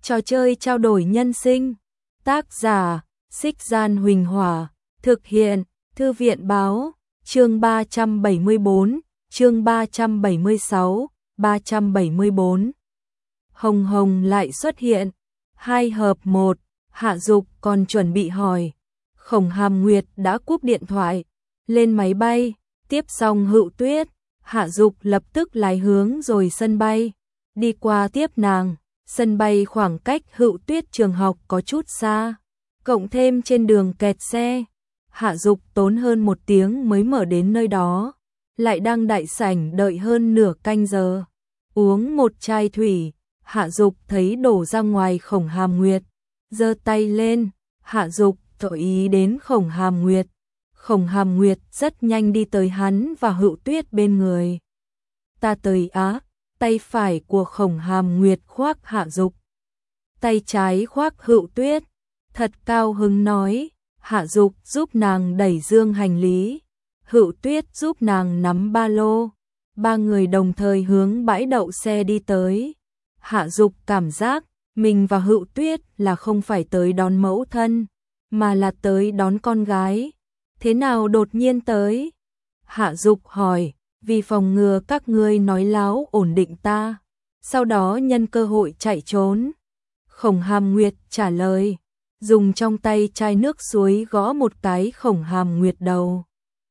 Trò chơi trao đổi nhân sinh. Tác giả: Xích Gian Huỳnh Hỏa. Thực hiện: Thư viện Báo. Chương 374, chương 376, 374. Hồng Hồng lại xuất hiện. 2 hợp 1. Hạ Dục còn chuẩn bị hỏi. Khổng Hàm Nguyệt đã cúp điện thoại. Lên máy bay, tiếp xong Hựu Tuyết, Hạ Dục lập tức lái hướng rồi sân bay. Đi qua tiếp nàng. Sân bay khoảng cách Hựu Tuyết trường học có chút xa, cộng thêm trên đường kẹt xe. Hạ Dục tốn hơn 1 tiếng mới mở đến nơi đó, lại đang đại sảnh đợi hơn nửa canh giờ. Uống một chai thủy, Hạ Dục thấy đổ ra ngoài. Khổng Hàm Nguyệt giơ tay lên, Hạ Dục thổi ý đến Khổng Hàm Nguyệt. Khổng Hàm Nguyệt rất nhanh đi tới hắn và Hựu Tuyết bên người. Ta tới á. Tay phải của Khổng Hàm Nguyệt khoác Hạ Dục, tay trái khoác Hựu Tuyết, thật cao hứng nói. Hạ Dục giúp nàng đẩy dương hành lý, Hựu Tuyết giúp nàng nắm ba lô. 3 người đồng thời hướng bãi đậu xe đi tới. Hạ Dục cảm giác mình và Hựu Tuyết là không phải tới đón mẫu thân, mà là tới đón con gái. Thế nào đột nhiên tới? Hạ Dục hỏi. Vì phòng ngừa các ngươi nói láo ổn định ta, sau đó nhân cơ hội chạy trốn. Khổng Hàm Nguyệt trả lời, dùng trong tay chai nước suối gõ một cái Khổng Hàm Nguyệt đầu.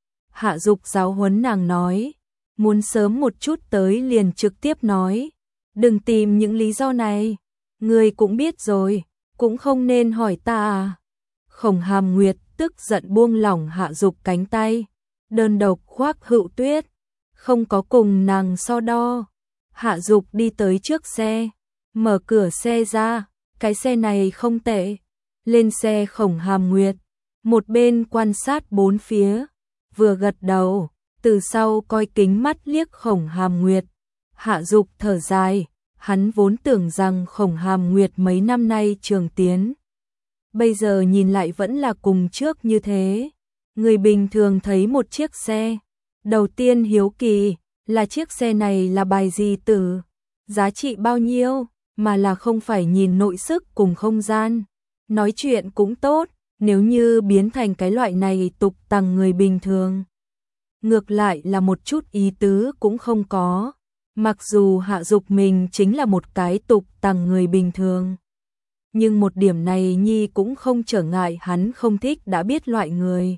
Hạ Dục giáo huấn nàng nói, muốn sớm một chút tới liền trực tiếp nói, đừng tìm những lý do này, ngươi cũng biết rồi, cũng không nên hỏi ta à. Khổng Hàm Nguyệt tức giận buông lỏng Hạ Dục cánh tay, đơn độc khoác Hựu Tuyết, không có cùng nàng so đo. Hạ Dục đi tới trước xe, mở cửa xe ra, cái xe này không tệ. Lên xe. Khổng Hàm Nguyệt một bên quan sát bốn phía, vừa gật đầu, từ sau coi kính mắt liếc Khổng Hàm Nguyệt. Hạ Dục thở dài, hắn vốn tưởng rằng Khổng Hàm Nguyệt mấy năm nay trường tiến, bây giờ nhìn lại vẫn là cùng trước như thế. Người bình thường thấy một chiếc xe, đầu tiên hiếu kỳ là chiếc xe này là bài gì tử, giá trị bao nhiêu, mà là không phải nhìn nội sức cùng không gian. Nói chuyện cũng tốt, nếu như biến thành cái loại này tục tằng người bình thường, ngược lại là một chút ý tứ cũng không có. Mặc dù Hạ Dục mình chính là một cái tục tằng người bình thường, nhưng một điểm này nhi cũng không trở ngại hắn không thích đã biết loại người.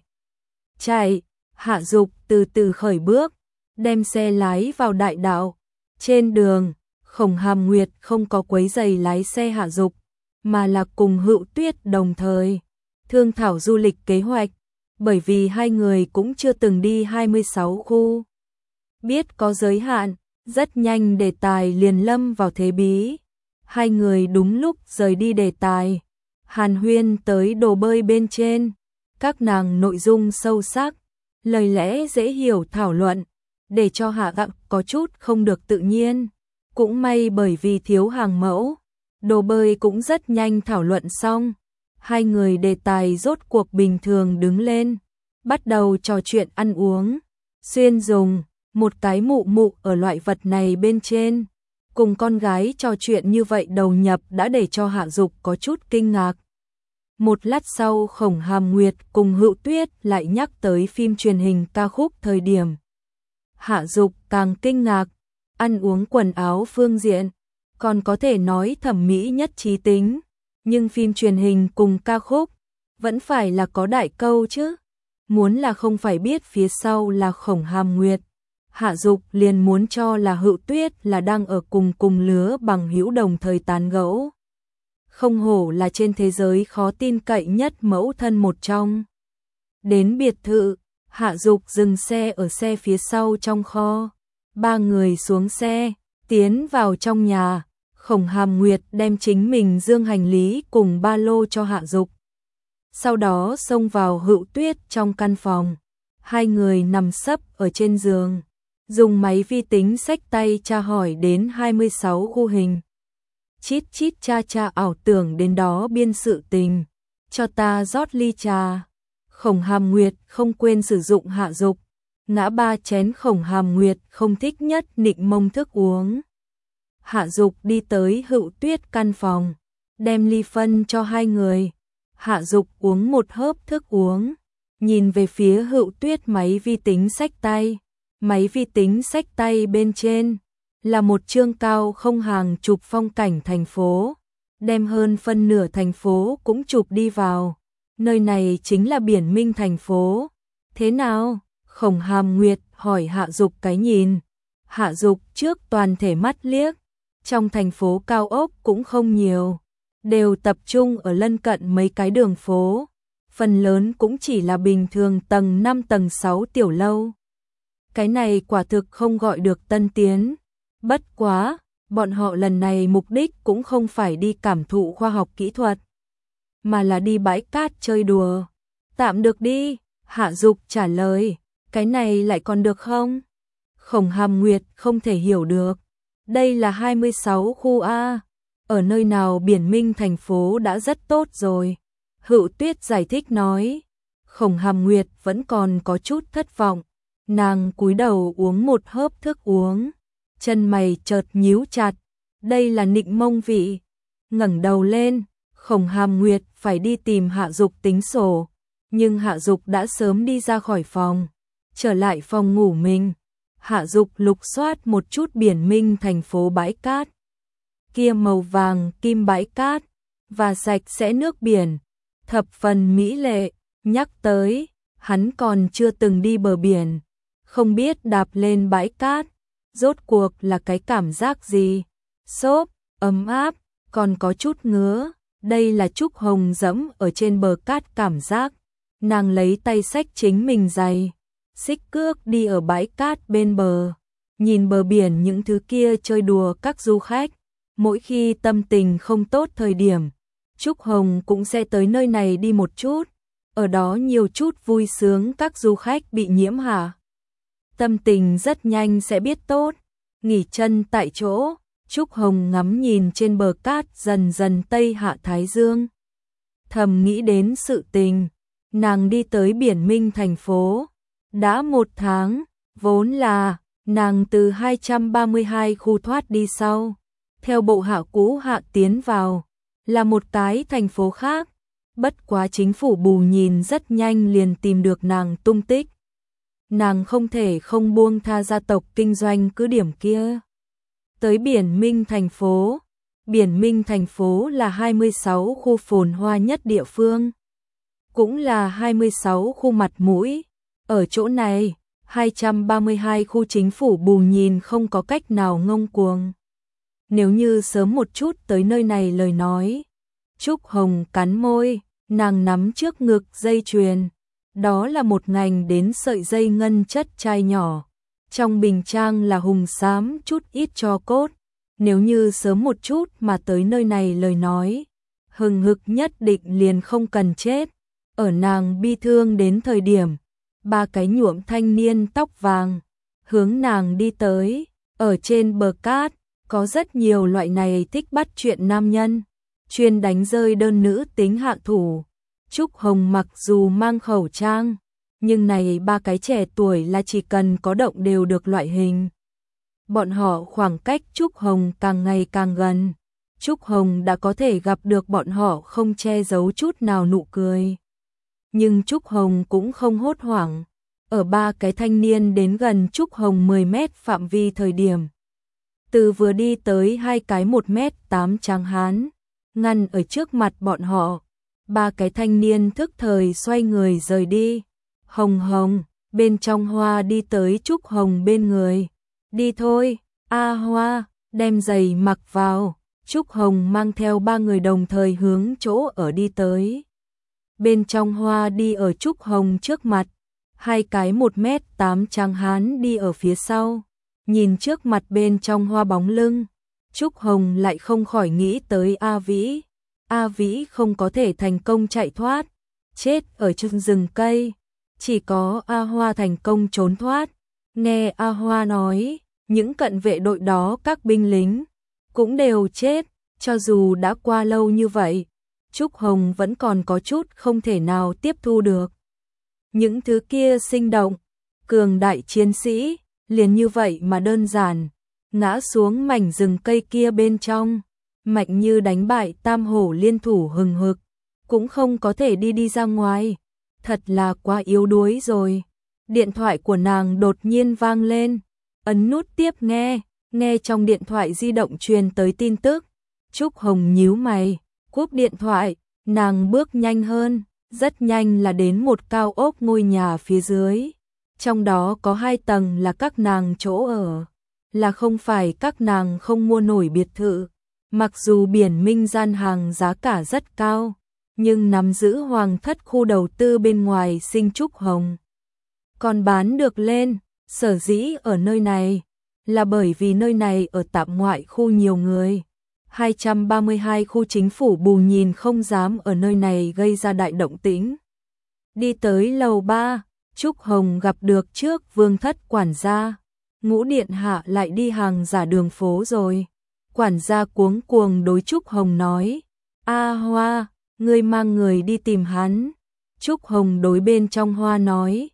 Chạy. Hạ Dục từ từ khởi bước, đem xe lái vào đại đạo. Trên đường, Khổng Hàm Nguyệt không có quấy giày lái xe Hạ Dục, mà là cùng Hựu Tuyết đồng thời thương thảo du lịch kế hoạch, bởi vì hai người cũng chưa từng đi 26 khu. Biết có giới hạn, rất nhanh đề tài liền lâm vào thế bí. Hai người đúng lúc rời đi đề tài, hàn huyên tới đồ bơi bên trên. Các nàng nội dung sâu sắc, lời lẽ dễ hiểu thảo luận, để cho Hạ Dục có chút không được tự nhiên. Cũng may bởi vì thiếu hàng mẫu, đồ bơi cũng rất nhanh thảo luận xong. Hai người đề tài rốt cuộc bình thường đứng lên, bắt đầu trò chuyện ăn uống. Xuyên dùng một cái mụ mụ ở loại vật này bên trên, cùng con gái trò chuyện như vậy đầu nhập đã để cho Hạ Dục có chút kinh ngạc. Một lát sau Khổng Hàm Nguyệt cùng Hựu Tuyết lại nhắc tới phim truyền hình ca khúc thời điểm. Hạ Dục càng kinh ngạc, ăn uống quần áo phương diện, còn có thể nói thẩm mỹ nhất trí tính, nhưng phim truyền hình cùng ca khúc, vẫn phải là có đại câu chứ. Muốn là không phải biết phía sau là Khổng Hàm Nguyệt, Hạ Dục liền muốn cho là Hựu Tuyết là đang ở cùng lứa bằng hữu đồng thời tán gẫu. Không hổ là trên thế giới khó tin cậy nhất mẫu thân một trong. Đến biệt thự, Hạ Dục dừng xe ở xe phía sau trong kho. 3 người xuống xe, tiến vào trong nhà. Khổng Hàm Nguyệt đem chính mình dương hành lý cùng ba lô cho Hạ Dục. Sau đó xông vào Hựu Tuyết trong căn phòng. Hai người nằm sấp ở trên giường, dùng máy vi tính xách tay tra hỏi đến 26 khu hình. Chít chít cha cha ảo tưởng đến đó biên sự tình, cho ta rót ly trà. Khổng Hàm Nguyệt không quên sử dụng Hạ Dục, ngã 3 chén Khổng Hàm Nguyệt không thích nhất nịnh mông thức uống. Hạ Dục đi tới Hựu Tuyết căn phòng, đem ly phân cho hai người. Hạ Dục uống một hớp thức uống, nhìn về phía Hữu Tuyết máy vi tính xách tay. Máy vi tính xách tay bên trên là một chương cao không hàng chụp phong cảnh thành phố, đem hơn phân nửa thành phố cũng chụp đi vào. Nơi này chính là biển Minh thành phố. Thế nào? Khổng Hàm Nguyệt hỏi Hạ Dục cái nhìn. Hạ Dục trước toàn thể mắt liếc, trong thành phố cao ốc cũng không nhiều, đều tập trung ở lân cận mấy cái đường phố, phần lớn cũng chỉ là bình thường tầng 5 tầng 6 tiểu lâu. Cái này quả thực không gọi được tân tiến. Bất quá, bọn họ lần này mục đích cũng không phải đi cảm thụ khoa học kỹ thuật, mà là đi bãi cát chơi đùa. Tạm được đi, Hạ Dục trả lời, cái này lại còn được không? Khổng Hàm Nguyệt không thể hiểu được. Đây là 26 khu A, ở nơi nào biển Minh thành phố đã rất tốt rồi. Hữu Tuyết giải thích nói. Khổng Hàm Nguyệt vẫn còn có chút thất vọng. Nàng cúi đầu uống một hớp thức uống, chân mày chợt nhíu chặt. Đây là nịnh mông vị. Ngẩng đầu lên, Khổng Hàm Nguyệt phải đi tìm Hạ Dục tính sổ, nhưng Hạ Dục đã sớm đi ra khỏi phòng, trở lại phòng ngủ mình. Hạ Dục lục soát một chút biển Minh thành phố bãi cát. Kia màu vàng kim bãi cát và sạch sẽ nước biển, thập phần mỹ lệ. Nhắc tới, hắn còn chưa từng đi bờ biển, không biết đạp lên bãi cát, rốt cuộc là cái cảm giác gì? Xốp, ấm áp, còn có chút ngứa. Đây là Trúc Hồng dẫm ở trên bờ cát cảm giác. Nàng lấy tay xách chính mình giày, xích cước đi ở bãi cát bên bờ, nhìn bờ biển những thứ kia chơi đùa các du khách. Mỗi khi tâm tình không tốt thời điểm, Trúc Hồng cũng sẽ tới nơi này đi một chút, ở đó nhiều chút vui sướng các du khách bị nhiễm hả. Tâm tình rất nhanh sẽ biết tốt. Nghỉ chân tại chỗ, Trúc Hồng ngắm nhìn trên bờ cát dần dần tây hạ thái dương. Thầm nghĩ đến sự tình, nàng đi tới biển Minh thành phố đã 1 tháng, vốn là nàng từ 232 khu thoát đi sau, theo bộ hạ cũ hạ tiến vào, là một cái thành phố khác. Bất quá chính phủ bù nhìn rất nhanh liền tìm được nàng tung tích. Nàng không thể không buông tha gia tộc kinh doanh cứ điểm kia. Tới biển Minh thành phố. Biển Minh thành phố là 26 khu phồn hoa nhất địa phương, cũng là 26 khu mặt mũi. Ở chỗ này, 232 khu chính phủ bù nhìn không có cách nào ngông cuồng. Nếu như sớm một chút tới nơi này lời nói. Trúc Hồng cắn môi, nàng nắm trước ngực dây chuyền. Đó là một ngành đến sợi dây ngân chất chai nhỏ. Trong bình trang là hùng xám chút ít tro cốt. Nếu như sớm một chút mà tới nơi này lời nói, hừng hực nhất định liền không cần chết. Ở nàng bi thương đến thời điểm, 3 cái nhuộm thanh niên tóc vàng hướng nàng đi tới. Ở trên bờ cát có rất nhiều loại này thích bắt chuyện nam nhân, chuyên đánh rơi đơn nữ tính hạ thủ. Trúc Hồng mặc dù mang khẩu trang, nhưng này 3 cái trẻ tuổi là chỉ cần có động đều được loại hình. Bọn họ khoảng cách Trúc Hồng càng ngày càng gần. Trúc Hồng đã có thể gặp được bọn họ không che giấu chút nào nụ cười. Nhưng Trúc Hồng cũng không hốt hoảng. Ở 3 cái thanh niên đến gần Trúc Hồng 10 mét phạm vi thời điểm, từ vừa đi tới 2 cái 1m8 tráng hán, ngăn ở trước mặt bọn họ. 3 cái thanh niên thức thời xoay người rời đi. Hồng Hồng, bên trong Hoa đi tới Trúc Hồng bên người. Đi thôi, A Hoa, đem giày mặc vào. Trúc Hồng mang theo 3 người đồng thời hướng chỗ ở đi tới. Bên trong Hoa đi ở Trúc Hồng trước mặt, 2 cái 1m8 tráng hán đi ở phía sau. Nhìn trước mặt bên trong Hoa bóng lưng, Trúc Hồng lại không khỏi nghĩ tới A Vĩ. A Vĩ không có thể thành công chạy thoát, chết ở trong rừng cây. Chỉ có A Hoa thành công trốn thoát. Nghe A Hoa nói, những cận vệ đội đó các binh lính cũng đều chết. Cho dù đã qua lâu như vậy, Trúc Hồng vẫn còn có chút không thể nào tiếp thu được. Những thứ kia sinh động, cường đại chiến sĩ, liền như vậy mà đơn giản, ngã xuống mảnh rừng cây kia bên trong. Mạnh như đánh bại Tam Hổ liên thủ hừng hực, cũng không có thể đi ra ngoài. Thật là quá yếu đuối rồi. Điện thoại của nàng đột nhiên vang lên, ấn nút tiếp nghe trong điện thoại di động truyền tới tin tức. Trúc Hồng nhíu mày, cúp điện thoại, nàng bước nhanh hơn, rất nhanh là đến một cao ốc ngôi nhà phía dưới. Trong đó có 2 tầng là các nàng chỗ ở, là không phải các nàng không mua nổi biệt thự. Mặc dù Biển Minh gian hàng giá cả rất cao, nhưng nắm giữ hoàng thất khu đầu tư bên ngoài Sinh Trúc Hồng còn bán được lên. Sở dĩ ở nơi này là bởi vì nơi này ở tạm ngoại khu nhiều người. 232 khu chính phủ bù nhìn không dám ở nơi này gây ra đại động tĩnh. Đi tới lầu 3, Trúc Hồng gặp được trước Vương Thất quản gia. Ngũ điện hạ lại đi hàng giả đường phố rồi. Quản gia cuống cuồng đối Trúc Hồng nói, A Hoa, ngươi mang người đi tìm hắn. Trúc Hồng đối bên trong Hoa nói,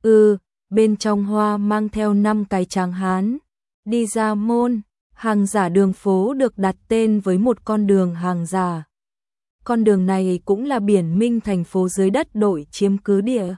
bên trong Hoa mang theo 5 cái tráng hán. Đi ra môn, hàng giả đường phố được đặt tên với một con đường hàng giả. Con đường này cũng là Biển Minh thành phố dưới đất đội chiếm cứ địa.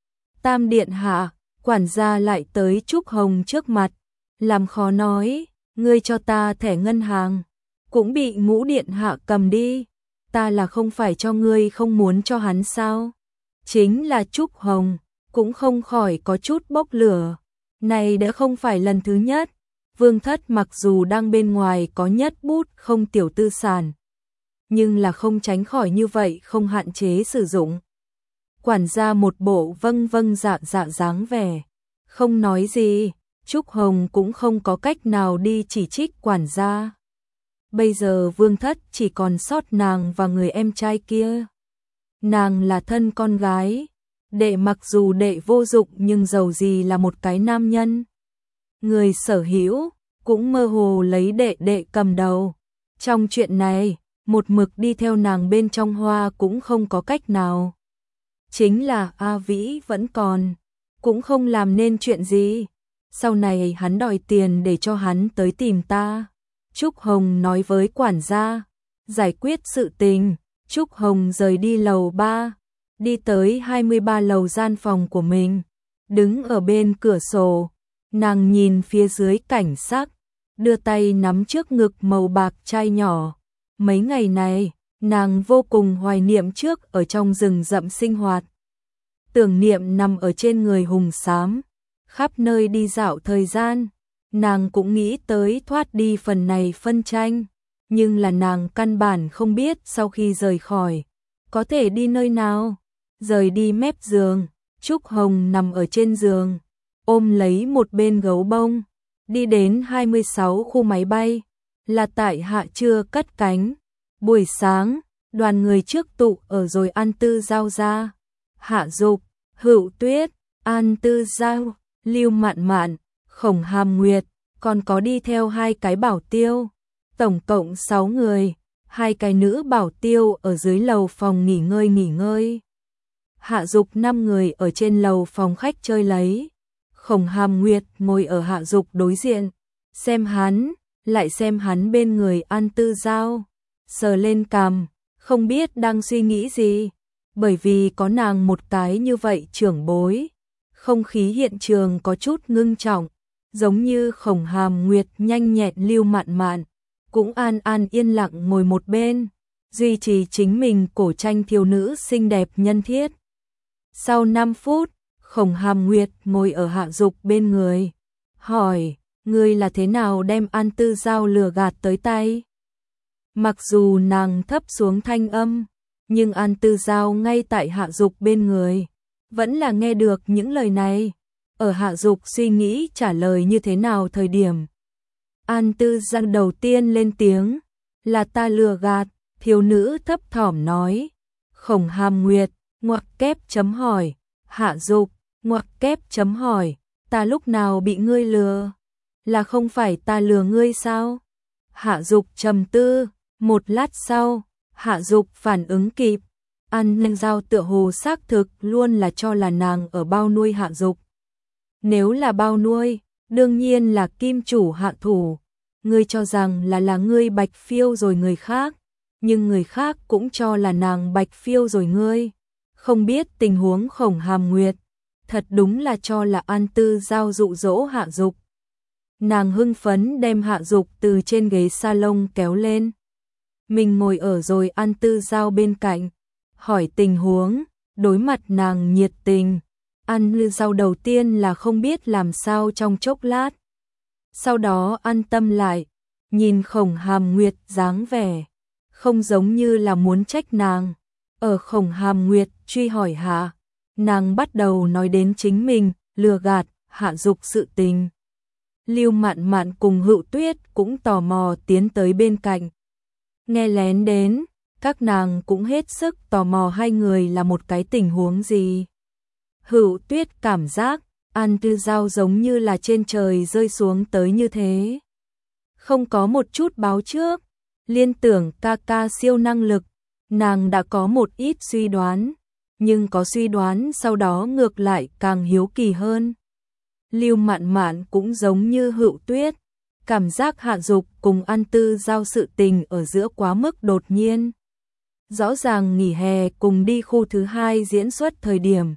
Tam điện hạ, quản gia lại tới Trúc Hồng trước mặt, làm khó nói, ngươi cho ta thẻ ngân hàng, cũng bị Ngũ điện hạ cầm đi, ta là không phải cho ngươi không muốn cho hắn sao? Chính là Trúc Hồng, cũng không khỏi có chút bốc lửa. Này đã không phải lần thứ nhất, Vương Thất mặc dù đang bên ngoài có nhất bút không tiểu tư sản, nhưng là không tránh khỏi như vậy không hạn chế sử dụng. Quản gia một bộ vâng vâng dạ dạ dáng vẻ, không nói gì. Trúc Hồng cũng không có cách nào đi chỉ trích quản gia. Bây giờ Vương Thất chỉ còn sót nàng và người em trai kia. Nàng là thân con gái, đệ mặc dù đệ vô dụng nhưng dầu gì là một cái nam nhân. Người sở hữu cũng mơ hồ lấy đệ cầm đầu. Trong chuyện này, một mực đi theo nàng bên trong Hoa cũng không có cách nào. Chính là A Vĩ vẫn còn, cũng không làm nên chuyện gì. Sau này hắn đòi tiền để cho hắn tới tìm ta. Trúc Hồng nói với quản gia, giải quyết sự tình. Trúc Hồng rời đi lầu 3, đi tới 23 lầu gian phòng của mình, đứng ở bên cửa sổ, nàng nhìn phía dưới cảnh sắc, đưa tay nắm trước ngực màu bạc chai nhỏ. Mấy ngày này, nàng vô cùng hoài niệm trước ở trong rừng rậm sinh hoạt. Tưởng niệm nằm ở trên người hùng xám, khắp nơi đi dạo thời gian, nàng cũng nghĩ tới thoát đi phần này phân tranh, nhưng là nàng căn bản không biết sau khi rời khỏi, có thể đi nơi nào. Rời đi mép giường, Trúc Hồng nằm ở trên giường, ôm lấy một bên gấu bông, đi đến 26 khu máy bay, là tại hạ trưa cất cánh. Buổi sáng, đoàn người trước tụ ở rồi An Tư Giao ra, Hạ Dục, Hữu Tuyết, An Tư Giao, Lưu Mạn Mạn, Khổng Hàm Nguyệt, còn có đi theo 2 cái bảo tiêu, tổng cộng 6 người, 2 cái nữ bảo tiêu ở dưới lầu phòng nghỉ ngơi. Hạ Dục 5 người ở trên lầu phòng khách chơi lấy. Khổng Hàm Nguyệt ngồi ở Hạ Dục đối diện, xem hắn, lại xem hắn bên người An Tư Giao, sờ lên cằm, không biết đang suy nghĩ gì, bởi vì có nàng một cái như vậy trưởng bối. Không khí hiện trường có chút ngưng trọng, giống như Khổng Hàm Nguyệt nhanh nhẹn Lưu Mạn Mạn, cũng an yên lặng ngồi một bên, duy trì chính mình cổ tranh thiếu nữ xinh đẹp nhân thiết. Sau 5 phút, Khổng Hàm Nguyệt ngồi ở Hạ Dục bên người, hỏi, ngươi là thế nào đem An Tư Giao lừa gạt tới tay? Mặc dù nàng thấp xuống thanh âm, nhưng An Tư Giao ngay tại Hạ Dục bên người, vẫn là nghe được những lời này. Ở Hạ Dục suy nghĩ trả lời như thế nào thời điểm, An Tư Giao đầu tiên lên tiếng, là ta lừa gạt. Thiếu nữ thấp thỏm nói. Khổng Hàm Nguyệt ngoặc kép chấm hỏi. Hạ Dục ngoặc kép chấm hỏi, ta lúc nào bị ngươi lừa? Là không phải ta lừa ngươi sao? Hạ Dục trầm tư, một lát sau, Hạ Dục phản ứng kịp, An Giao tựa hồ xác thực luôn là cho là nàng ở bao nuôi Hạ Dục. Nếu là bao nuôi, đương nhiên là kim chủ hạ thủ, Ngươi cho rằng là ngươi bạch phiêu rồi người khác, nhưng người khác cũng cho là nàng bạch phiêu rồi ngươi. Không biết tình huống Khổng Hàm Nguyệt, thật đúng là cho là An Tư Giao dụ dỗ Hạ Dục. Nàng hưng phấn đem Hạ Dục từ trên ghế salon kéo lên. Mình ngồi ở rồi An Tư Giao bên cạnh, hỏi tình huống, đối mặt nàng nhiệt tình. An Tư Giao đầu tiên là không biết làm sao trong chốc lát. Sau đó an tâm lại, nhìn Khổng Hàm Nguyệt dáng vẻ, không giống như là muốn trách nàng. Ở Khổng Hàm Nguyệt truy hỏi hạ, nàng bắt đầu nói đến chính mình, lừa gạt, Hạ Dục sự tình. Lưu Mạn Mạn cùng Hữu Tuyết cũng tò mò tiến tới bên cạnh. Nghe lén đến, các nàng cũng hết sức tò mò hai người là một cái tình huống gì. Hữu Tuyết cảm giác, An Tư Giao giống như là trên trời rơi xuống tới như thế. Không có một chút báo trước, liên tưởng ca ca siêu năng lực, nàng đã có một ít suy đoán, nhưng có suy đoán sau đó ngược lại càng hiếu kỳ hơn. Lưu Mạn Mạn cũng giống như Hữu Tuyết, cảm giác Hạ Dục cùng An Tư Giao sự tình ở giữa quá mức đột nhiên. Rõ ràng nghỉ hè cùng đi khu thứ hai diễn xuất thời điểm,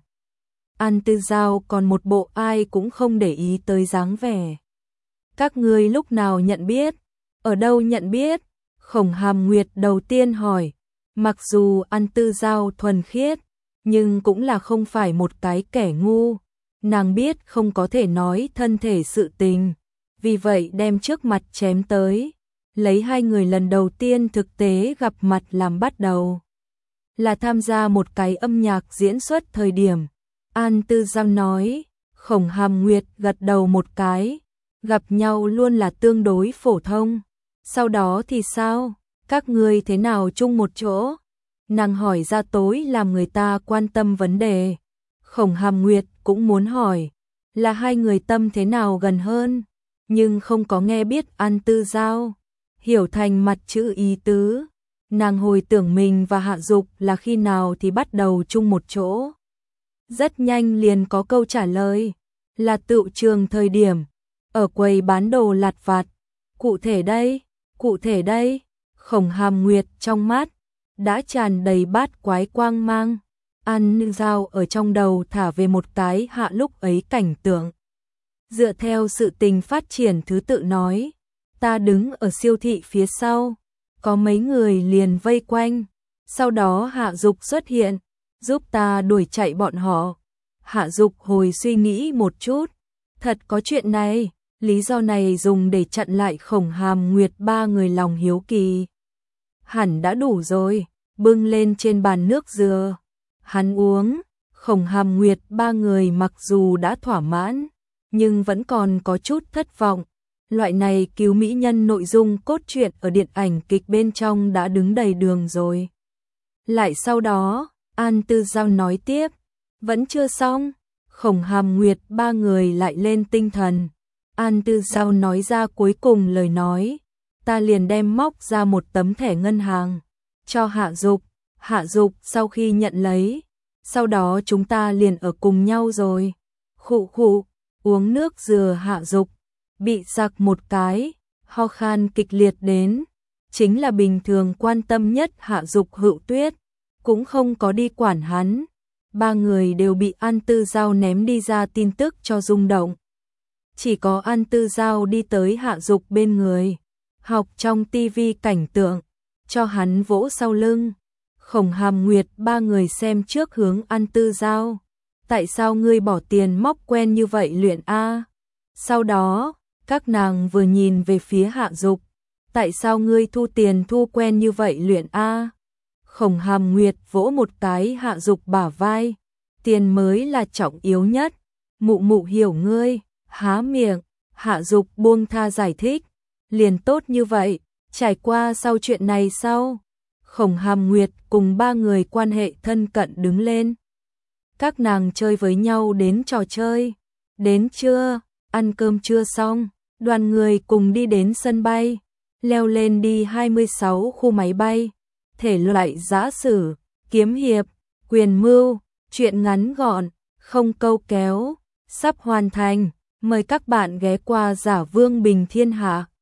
An Tư Giao còn một bộ ai cũng không để ý tới dáng vẻ. Các ngươi lúc nào nhận biết? Ở đâu nhận biết? Khổng Hàm Nguyệt đầu tiên hỏi. Mặc dù An Tư Giao thuần khiết, nhưng cũng là không phải một cái kẻ ngu. Nàng biết không có thể nói thân thể sự tình, vì vậy đem trước mặt chém tới, lấy hai người lần đầu tiên thực tế gặp mặt làm bắt đầu. Là tham gia một cái âm nhạc diễn xuất thời điểm. An Tư Giao nói, Khổng Hàm Nguyệt gật đầu một cái, gặp nhau luôn là tương đối phổ thông. Sau đó thì sao? Các ngươi thế nào chung một chỗ? Nàng hỏi ra tối làm người ta quan tâm vấn đề. Khổng Hàm Nguyệt cũng muốn hỏi, là hai người tâm thế nào gần hơn, nhưng không có nghe biết An Tư Giao hiểu thành mặt chữ ý tứ. Nàng hồi tưởng mình và Hạ Dục là khi nào thì bắt đầu chung một chỗ. Rất nhanh liền có câu trả lời, là tựu trường thời điểm, ở quầy bán đồ lặt vặt. Cụ thể đây, Khổng Hàm Nguyệt trong mắt đã tràn đầy bát quái quang mang. An Tư Giao ở trong đầu thả về một cái hạ lúc ấy cảnh tượng. Dựa theo sự tình phát triển thứ tự nói, ta đứng ở siêu thị phía sau, có mấy người liền vây quanh, sau đó Hạ Dục xuất hiện, giúp ta đuổi chạy bọn họ. Hạ Dục hồi suy nghĩ một chút, thật có chuyện này, lý do này dùng để chặn lại Khổng Hàm Nguyệt ba người lòng hiếu kỳ. Hẳn đã đủ rồi, bưng lên trên bàn nước dừa. Hắn uống, Khổng Hàm Nguyệt ba người mặc dù đã thỏa mãn, nhưng vẫn còn có chút thất vọng. Loại này cứu mỹ nhân nội dung cốt truyện ở điện ảnh kịch bên trong đã đứng đầy đường rồi. Lại sau đó, An Tư Giao nói tiếp, vẫn chưa xong, Khổng Hàm Nguyệt ba người lại lên tinh thần. An Tư Giao nói ra cuối cùng lời nói, ta liền đem móc ra một tấm thẻ ngân hàng, cho Hạ Dục. Hạ Dục sau khi nhận lấy, sau đó chúng ta liền ở cùng nhau rồi. Khụ khụ, uống nước dừa Hạ Dục bị sặc một cái, ho khan kịch liệt đến, chính là bình thường quan tâm nhất Hạ Dục Hữu Tuyết, cũng không có đi quản hắn. Ba người đều bị An Tư Giao ném đi ra tin tức cho rung động. Chỉ có An Tư Giao đi tới Hạ Dục bên người, học trong tivi cảnh tượng, cho hắn vỗ sau lưng. Khổng Hàm Nguyệt ba người xem trước hướng An Tư Giao. Tại sao ngươi bỏ tiền móc quen như vậy luyện a? Sau đó, các nàng vừa nhìn về phía Hạ Dục. Tại sao ngươi thu tiền thu quen như vậy luyện a? Khổng Hàm Nguyệt vỗ một cái Hạ Dục bả vai. Tiền mới là trọng yếu nhất. Mụ mụ hiểu ngươi, há miệng. Hạ Dục buông tha giải thích. Liền tốt như vậy, trải qua sau chuyện này sau. Khổng Hàm Nguyệt cùng ba người quan hệ thân cận đứng lên. Các nàng chơi với nhau đến trò chơi. Đến trưa, ăn cơm trưa xong, đoàn người cùng đi đến sân bay, leo lên đi 26 khu máy bay. Thể loại giã sử, kiếm hiệp, quyền mưu, truyện ngắn gọn, không câu kéo, sắp hoàn thành. Mời các bạn ghé qua Giả Vương Bình Thiên Hạ.